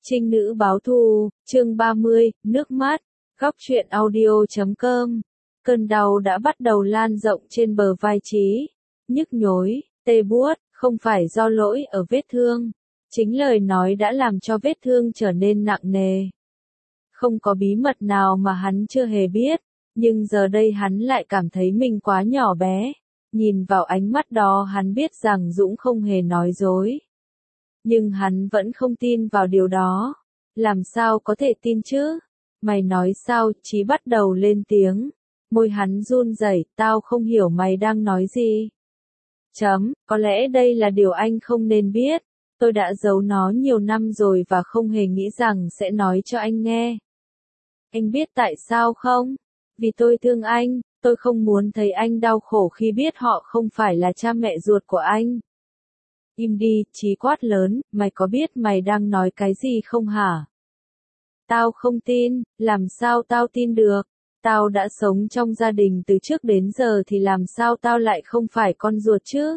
Trinh nữ báo thù, chương 30, nước mắt, góc truyện audio.com. Cơn đau đã bắt đầu lan rộng trên bờ vai Chí, nhức nhối, tê buốt, không phải do lỗi ở vết thương. Chính lời nói đã làm cho vết thương trở nên nặng nề. Không có bí mật nào mà hắn chưa hề biết, nhưng giờ đây hắn lại cảm thấy mình quá nhỏ bé. Nhìn vào ánh mắt đó hắn biết rằng Dũng không hề nói dối. Nhưng hắn vẫn không tin vào điều đó. Làm sao có thể tin chứ? Mày nói sao? Chí bắt đầu lên tiếng. Môi hắn run rẩy, tao không hiểu mày đang nói gì. Có lẽ đây là điều anh không nên biết. Tôi đã giấu nó nhiều năm rồi và không hề nghĩ rằng sẽ nói cho anh nghe. Anh biết tại sao không? Vì tôi thương anh, tôi không muốn thấy anh đau khổ khi biết họ không phải là cha mẹ ruột của anh. Im đi, Chí quát lớn, mày có biết mày đang nói cái gì không hả? Tao không tin, làm sao tao tin được? Tao đã sống trong gia đình từ trước đến giờ thì làm sao tao lại không phải con ruột chứ?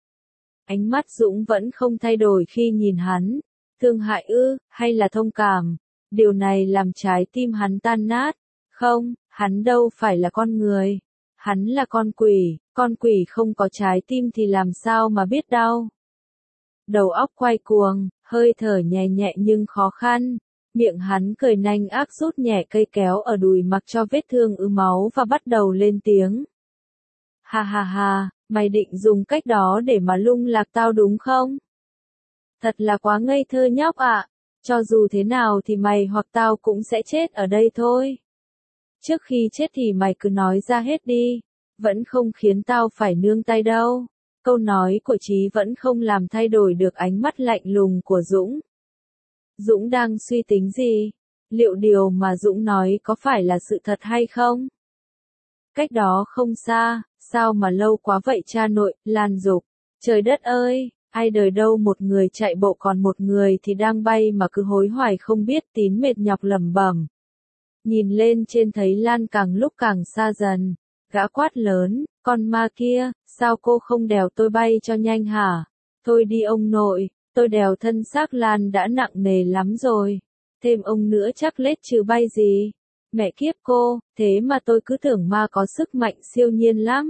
Ánh mắt Dũng vẫn không thay đổi khi nhìn hắn. Thương hại ư, hay là thông cảm? Điều này làm trái tim hắn tan nát. Không, hắn đâu phải là con người. Hắn là con quỷ không có trái tim thì làm sao mà biết đau. Đầu óc quay cuồng, hơi thở nhẹ nhẹ nhưng khó khăn. Miệng hắn cười nanh ác rút nhẹ cây kéo ở đùi mặc cho vết thương ứ máu và bắt đầu lên tiếng. Ha ha ha, mày định dùng cách đó để mà lung lạc tao đúng không? Thật là quá ngây thơ nhóc ạ. Cho dù thế nào thì mày hoặc tao cũng sẽ chết ở đây thôi. Trước khi chết thì mày cứ nói ra hết đi. Vẫn không khiến tao phải nương tay đâu. Câu nói của Chí vẫn không làm thay đổi được ánh mắt lạnh lùng của Dũng. Dũng đang suy tính gì? Liệu điều mà Dũng nói có phải là sự thật hay không? Cách đó không xa, sao mà lâu quá vậy cha nội, Lan dục. Trời đất ơi, ai đời đâu một người chạy bộ còn một người thì đang bay mà cứ hối hoài không biết. Tín mệt nhọc lẩm bẩm. Nhìn lên trên thấy Lan càng lúc càng xa dần. Gã quát lớn, con ma kia, sao cô không đèo tôi bay cho nhanh hả? Thôi đi ông nội, tôi đèo thân xác Lan đã nặng nề lắm rồi. Thêm ông nữa chắc lết chứ bay gì. Mẹ kiếp cô, thế mà tôi cứ tưởng ma có sức mạnh siêu nhiên lắm.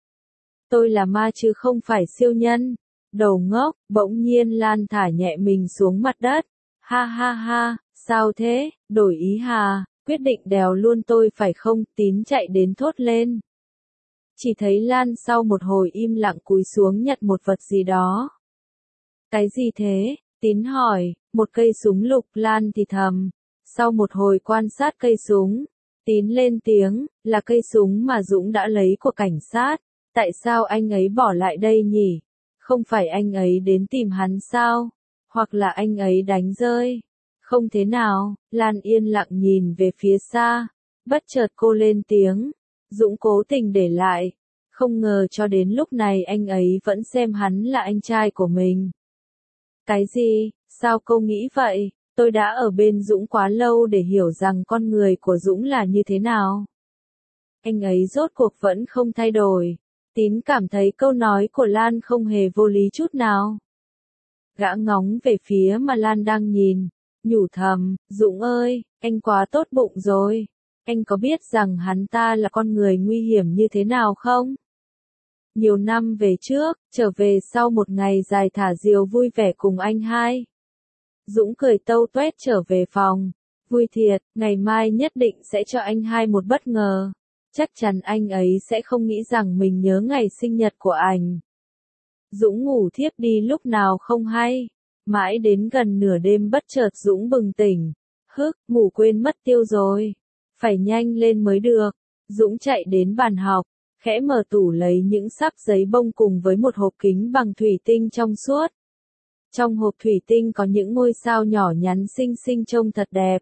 Tôi là ma chứ không phải siêu nhân. Đầu ngốc, bỗng nhiên Lan thả nhẹ mình xuống mặt đất. Ha ha ha, sao thế, đổi ý hà, quyết định đèo luôn tôi phải không? Tín chạy đến thốt lên. Chỉ thấy Lan sau một hồi im lặng cúi xuống nhặt một vật gì đó. Cái gì thế? Tín hỏi. Một cây súng lục. Lan thì thầm. Sau một hồi quan sát cây súng, Tín lên tiếng, là cây súng mà Dũng đã lấy của cảnh sát. Tại sao anh ấy bỏ lại đây nhỉ? Không phải anh ấy đến tìm hắn sao? Hoặc là anh ấy đánh rơi? Không thế nào. Lan yên lặng nhìn về phía xa. Bất chợt cô lên tiếng. Dũng cố tình để lại. Không ngờ cho đến lúc này anh ấy vẫn xem hắn là anh trai của mình. Cái gì? Sao cô nghĩ vậy? Tôi đã ở bên Dũng quá lâu để hiểu rằng con người của Dũng là như thế nào. Anh ấy rốt cuộc vẫn không thay đổi. Tín cảm thấy câu nói của Lan không hề vô lý chút nào. Gã ngóng về phía mà Lan đang nhìn, nhủ thầm, Dũng ơi, anh quá tốt bụng rồi. Anh có biết rằng hắn ta là con người nguy hiểm như thế nào không? Nhiều năm về trước, trở về sau một ngày dài thả diều vui vẻ cùng anh hai. Dũng cười tâu tuét trở về phòng. Vui thiệt, ngày mai nhất định sẽ cho anh hai một bất ngờ. Chắc chắn anh ấy sẽ không nghĩ rằng mình nhớ ngày sinh nhật của anh. Dũng ngủ thiếp đi lúc nào không hay. Mãi đến gần nửa đêm bất chợt Dũng bừng tỉnh. Ngủ quên mất tiêu rồi. Phải nhanh lên mới được. Dũng chạy đến bàn học, khẽ mở tủ lấy những sắp giấy bông cùng với một hộp kính bằng thủy tinh trong suốt. Trong hộp thủy tinh có những ngôi sao nhỏ nhắn xinh xinh trông thật đẹp.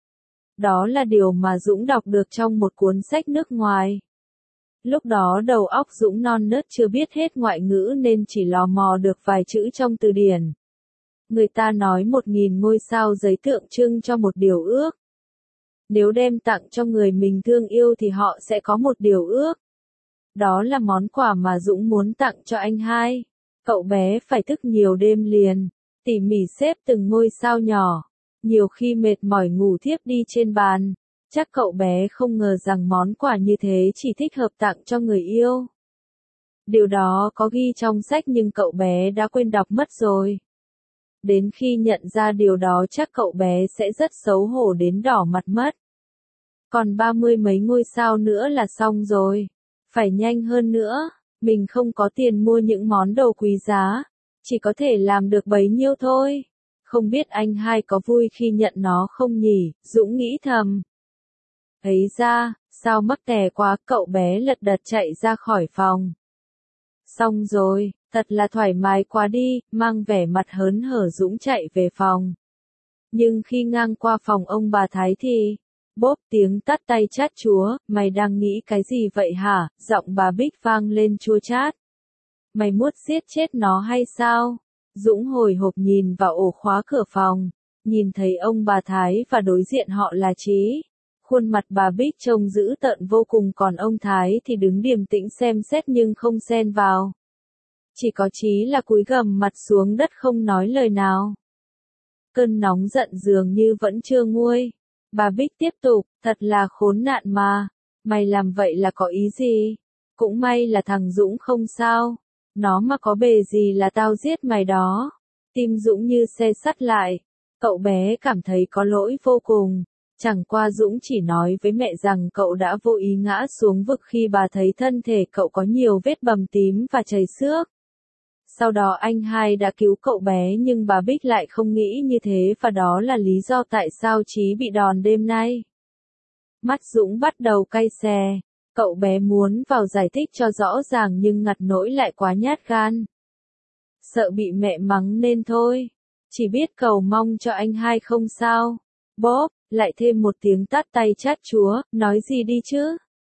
Đó là điều mà Dũng đọc được trong một cuốn sách nước ngoài. Lúc đó đầu óc Dũng non nớt chưa biết hết ngoại ngữ nên chỉ lò mò được vài chữ trong từ điển. Người ta nói 1000 ngôi sao giấy tượng trưng cho một điều ước. Nếu đem tặng cho người mình thương yêu thì họ sẽ có một điều ước. Đó là món quà mà Dũng muốn tặng cho anh hai. Cậu bé phải thức nhiều đêm liền, tỉ mỉ xếp từng ngôi sao nhỏ. Nhiều khi mệt mỏi ngủ thiếp đi trên bàn. Chắc cậu bé không ngờ rằng món quà như thế chỉ thích hợp tặng cho người yêu. Điều đó có ghi trong sách nhưng cậu bé đã quên đọc mất rồi. Đến khi nhận ra điều đó chắc cậu bé sẽ rất xấu hổ đến đỏ mặt mất. Còn 30 mấy ngôi sao nữa là xong rồi. Phải nhanh hơn nữa, mình không có tiền mua những món đồ quý giá, chỉ có thể làm được bấy nhiêu thôi. Không biết anh hai có vui khi nhận nó không nhỉ, Dũng nghĩ thầm. Ấy ra, sao mắc tè quá, cậu bé lật đật chạy ra khỏi phòng. Xong rồi, thật là thoải mái quá đi, mang vẻ mặt hớn hở Dũng chạy về phòng. Nhưng khi ngang qua phòng ông bà Thái thì, bốp tiếng tắt tay chát chúa, mày đang nghĩ cái gì vậy hả, giọng bà Bích vang lên chua chát. Mày muốn giết chết nó hay sao? Dũng hồi hộp nhìn vào ổ khóa cửa phòng, nhìn thấy ông bà Thái và đối diện họ là Trí. Khuôn mặt bà Bích trông dữ tợn vô cùng còn ông Thái thì đứng điềm tĩnh xem xét nhưng không xen vào. Chỉ có Trí là cúi gằm mặt xuống đất không nói lời nào. Cơn nóng giận dường như vẫn chưa nguôi. Bà Bích tiếp tục, thật là khốn nạn mà. Mày làm vậy là có ý gì? Cũng may là thằng Dũng không sao. Nó mà có bề gì là tao giết mày đó. Tim Dũng như xe sắt lại. Cậu bé cảm thấy có lỗi vô cùng. Chẳng qua Dũng chỉ nói với mẹ rằng cậu đã vô ý ngã xuống vực khi bà thấy thân thể cậu có nhiều vết bầm tím và chảy xước. Sau đó anh hai đã cứu cậu bé nhưng bà Bích lại không nghĩ như thế và đó là lý do tại sao Trí bị đòn đêm nay. Mắt Dũng bắt đầu cay xè. Cậu bé muốn vào giải thích cho rõ ràng nhưng ngặt nỗi lại quá nhát gan. Sợ bị mẹ mắng nên thôi. Chỉ biết cầu mong cho anh hai không sao. Bóp, lại thêm một tiếng tát tay chát chúa, nói gì đi chứ?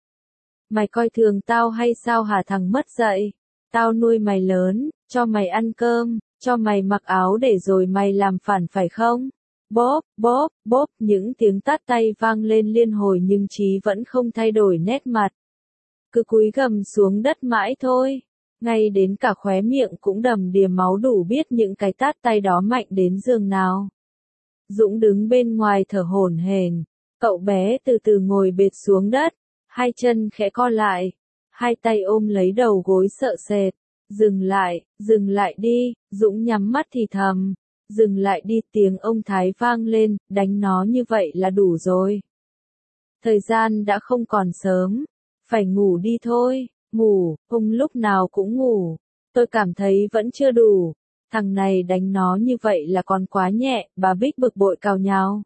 Mày coi thường tao hay sao hả thằng mất dạy? Tao nuôi mày lớn, cho mày ăn cơm, cho mày mặc áo để rồi mày làm phản phải không? Bóp, bóp, bóp, những tiếng tát tay vang lên liên hồi nhưng Trí vẫn không thay đổi nét mặt. Cứ cúi gằm xuống đất mãi thôi. Ngay đến cả khóe miệng cũng đầm đìa máu đủ biết những cái tát tay đó mạnh đến giường nào. Dũng đứng bên ngoài thở hổn hển. Cậu bé từ từ ngồi bệt xuống đất, hai chân khẽ co lại, hai tay ôm lấy đầu gối sợ sệt. Dừng lại đi, Dũng nhắm mắt thì thầm. Dừng lại đi, tiếng ông Thái vang lên, đánh nó như vậy là đủ rồi. Thời gian đã không còn sớm, phải ngủ đi thôi, ngủ, ông lúc nào cũng ngủ. Tôi cảm thấy vẫn chưa đủ. Thằng này đánh nó như vậy là còn quá nhẹ, bà Bích bực bội cào nhào.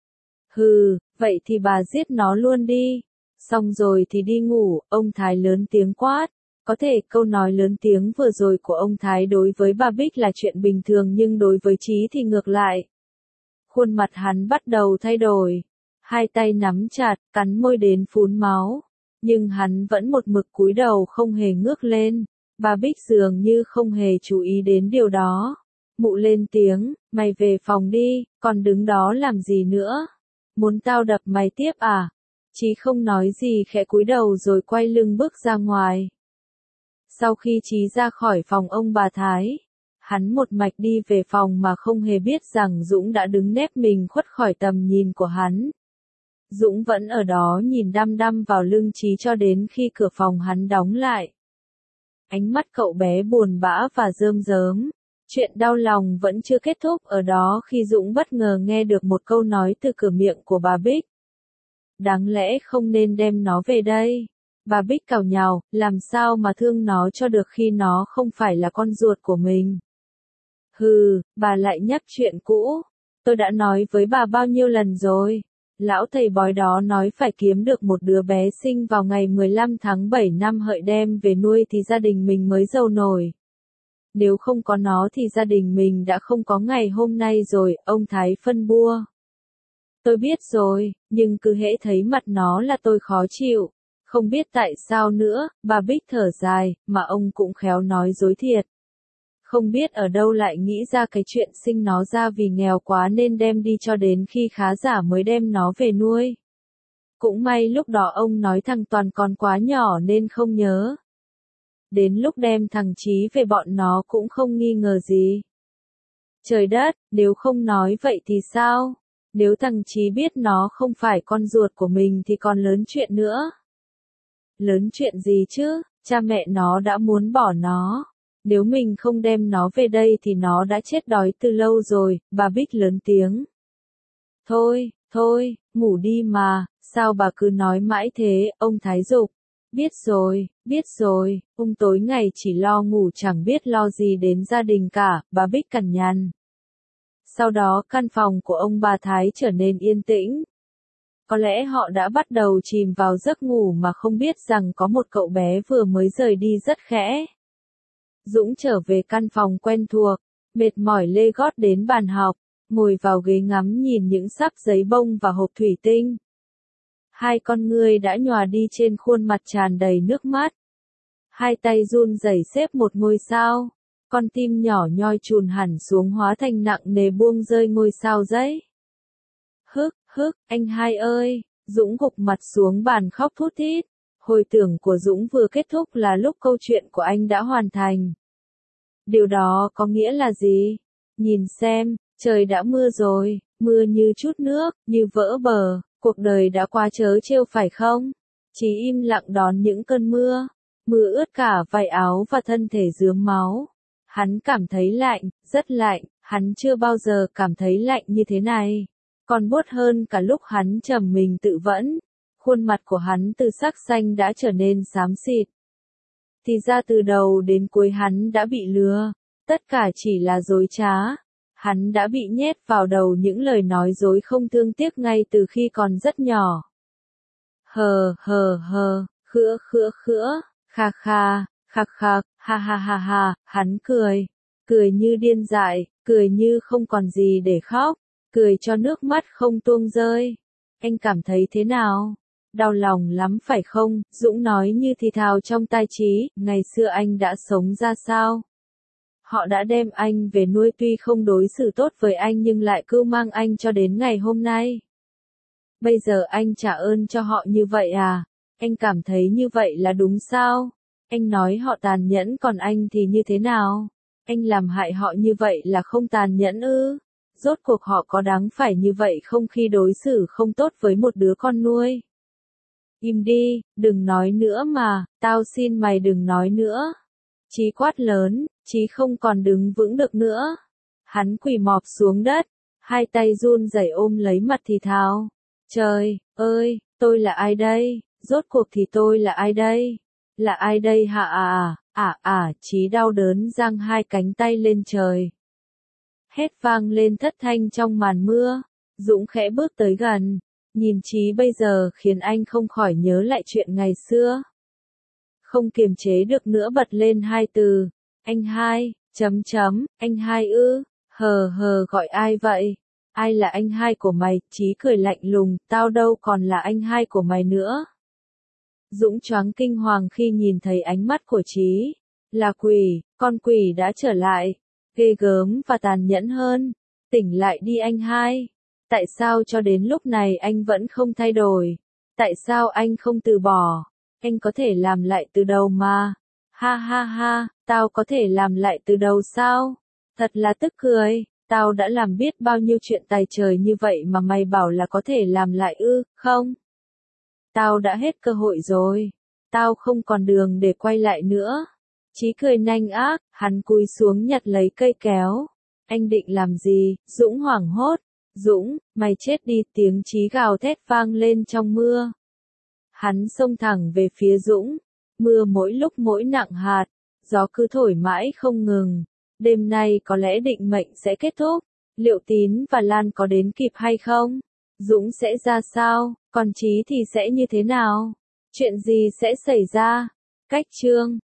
Hừ, vậy thì bà giết nó luôn đi. Xong rồi thì đi ngủ, ông Thái lớn tiếng quát. Có thể câu nói lớn tiếng vừa rồi của ông Thái đối với bà Bích là chuyện bình thường nhưng đối với Trí thì ngược lại. Khuôn mặt hắn bắt đầu thay đổi. Hai tay nắm chặt, cắn môi đến phun máu. Nhưng hắn vẫn một mực cúi đầu không hề ngước lên. Bà Bích dường như không hề chú ý đến điều đó. Mụ lên tiếng, mày về phòng đi, còn đứng đó làm gì nữa? Muốn tao đập mày tiếp à? Chí không nói gì khẽ cúi đầu rồi quay lưng bước ra ngoài. Sau khi Chí ra khỏi phòng ông bà Thái, hắn một mạch đi về phòng mà không hề biết rằng Dũng đã đứng nép mình khuất khỏi tầm nhìn của hắn. Dũng vẫn ở đó nhìn đăm đăm vào lưng Chí cho đến khi cửa phòng hắn đóng lại. Ánh mắt cậu bé buồn bã và rơm rớm. Chuyện đau lòng vẫn chưa kết thúc ở đó khi Dũng bất ngờ nghe được một câu nói từ cửa miệng của bà Bích. Đáng lẽ không nên đem nó về đây. Bà Bích cào nhào, làm sao mà thương nó cho được khi nó không phải là con ruột của mình. Hừ, bà lại nhắc chuyện cũ. Tôi đã nói với bà bao nhiêu lần rồi. Lão thầy bói đó nói phải kiếm được một đứa bé sinh vào ngày 15 tháng 7 năm Hợi đem về nuôi thì gia đình mình mới giàu nổi. Nếu không có nó thì gia đình mình đã không có ngày hôm nay rồi, ông Thái phân bua. Tôi biết rồi, nhưng cứ hễ thấy mặt nó là tôi khó chịu. Không biết tại sao nữa, bà Bích thở dài, mà ông cũng khéo nói dối thiệt. Không biết ở đâu lại nghĩ ra cái chuyện sinh nó ra vì nghèo quá nên đem đi cho đến khi khá giả mới đem nó về nuôi. Cũng may lúc đó ông nói thằng Toàn còn quá nhỏ nên không nhớ. Đến lúc đem thằng Chí về bọn nó cũng không nghi ngờ gì. Trời đất, nếu không nói vậy thì sao? Nếu thằng Chí biết nó không phải con ruột của mình thì còn lớn chuyện nữa. Lớn chuyện gì chứ, cha mẹ nó đã muốn bỏ nó. Nếu mình không đem nó về đây thì nó đã chết đói từ lâu rồi, bà Bích lớn tiếng. Thôi, thôi, ngủ đi mà, sao bà cứ nói mãi thế, ông Thái giục. Biết rồi, ông tối ngày chỉ lo ngủ chẳng biết lo gì đến gia đình cả, bà Bích cằn nhằn. Sau đó căn phòng của ông bà Thái trở nên yên tĩnh. Có lẽ họ đã bắt đầu chìm vào giấc ngủ mà không biết rằng có một cậu bé vừa mới rời đi rất khẽ. Dũng trở về căn phòng quen thuộc, mệt mỏi lê gót đến bàn học, ngồi vào ghế ngắm nhìn những sắp giấy bông và hộp thủy tinh. Hai con ngươi đã nhòa đi trên khuôn mặt tràn đầy nước mắt. Hai tay run rẩy xếp một ngôi sao. Con tim nhỏ nhoi chùn hẳn xuống hóa thành nặng nề buông rơi ngôi sao giấy. Anh hai ơi, Dũng gục mặt xuống bàn khóc thút thít. Hồi tưởng của Dũng vừa kết thúc là lúc câu chuyện của anh đã hoàn thành. Điều đó có nghĩa là gì? Nhìn xem, trời đã mưa rồi, mưa như chút nước, như vỡ bờ, cuộc đời đã quá trớ trêu phải không? Chí im lặng đón những cơn mưa, mưa ướt cả vải áo và thân thể rướm máu. Hắn cảm thấy lạnh, rất lạnh, hắn chưa bao giờ cảm thấy lạnh như thế này. Còn buốt hơn cả lúc hắn trầm mình tự vẫn. Khuôn mặt của hắn từ sắc xanh đã trở nên xám xịt. Thì ra từ đầu đến cuối hắn đã bị lừa. Tất cả chỉ là dối trá. Hắn đã bị nhét vào đầu những lời nói dối không thương tiếc ngay từ khi còn rất nhỏ. Khữa, kha kha, khạc khạc, ha, hắn cười. Cười như điên dại, cười như không còn gì để khóc. Cười cho nước mắt không tuông rơi. Anh cảm thấy thế nào? Đau lòng lắm phải không? Dũng nói như thì thào trong tai Chí, ngày xưa anh đã sống ra sao? Họ đã đem anh về nuôi tuy không đối xử tốt với anh nhưng lại cưu mang anh cho đến ngày hôm nay. Bây giờ anh trả ơn cho họ như vậy à? Anh cảm thấy như vậy là đúng sao? Anh nói họ tàn nhẫn còn anh thì như thế nào? Anh làm hại họ như vậy là không tàn nhẫn ư? Rốt cuộc họ có đáng phải như vậy không khi đối xử không tốt với một đứa con nuôi? Im đi, đừng nói nữa mà, tao xin mày đừng nói nữa. Chí quát lớn, Chí không còn đứng vững được nữa. Hắn quỳ mọp xuống đất, hai tay run rẩy ôm lấy mặt thì thào. Trời ơi, tôi là ai đây? Rốt cuộc thì tôi là ai đây? Là ai đây hả Chí đau đớn giang hai cánh tay lên trời. Hét vang lên thất thanh trong màn mưa. Dũng khẽ bước tới gần. Nhìn Chí bây giờ khiến anh không khỏi nhớ lại chuyện ngày xưa. Không kiềm chế được nữa bật lên hai từ. Anh hai, anh hai ư, gọi ai vậy? Ai là anh hai của mày? Chí cười lạnh lùng, tao đâu còn là anh hai của mày nữa. Dũng choáng kinh hoàng khi nhìn thấy ánh mắt của Chí. Là quỷ, con quỷ đã trở lại. Ghê gớm và tàn nhẫn hơn. Tỉnh lại đi anh hai. Tại sao cho đến lúc này anh vẫn không thay đổi? Tại sao anh không từ bỏ? Anh có thể làm lại từ đầu mà. Ha, tao có thể làm lại từ đầu sao? Thật là tức cười, tao đã làm biết bao nhiêu chuyện tài trời như vậy mà mày bảo là có thể làm lại ư, không? Tao đã hết cơ hội rồi. Tao không còn đường để quay lại nữa. Chí cười nanh ác, hắn cúi xuống nhặt lấy cây kéo. Anh định làm gì? Dũng hoảng hốt. Dũng, mày chết đi, tiếng Chí gào thét vang lên trong mưa. Hắn xông thẳng về phía Dũng. Mưa mỗi lúc mỗi nặng hạt. Gió cứ thổi mãi không ngừng. Đêm nay có lẽ định mệnh sẽ kết thúc. Liệu Tín và Lan có đến kịp hay không? Dũng sẽ ra sao? Còn Chí thì sẽ như thế nào? Chuyện gì sẽ xảy ra? Cách chương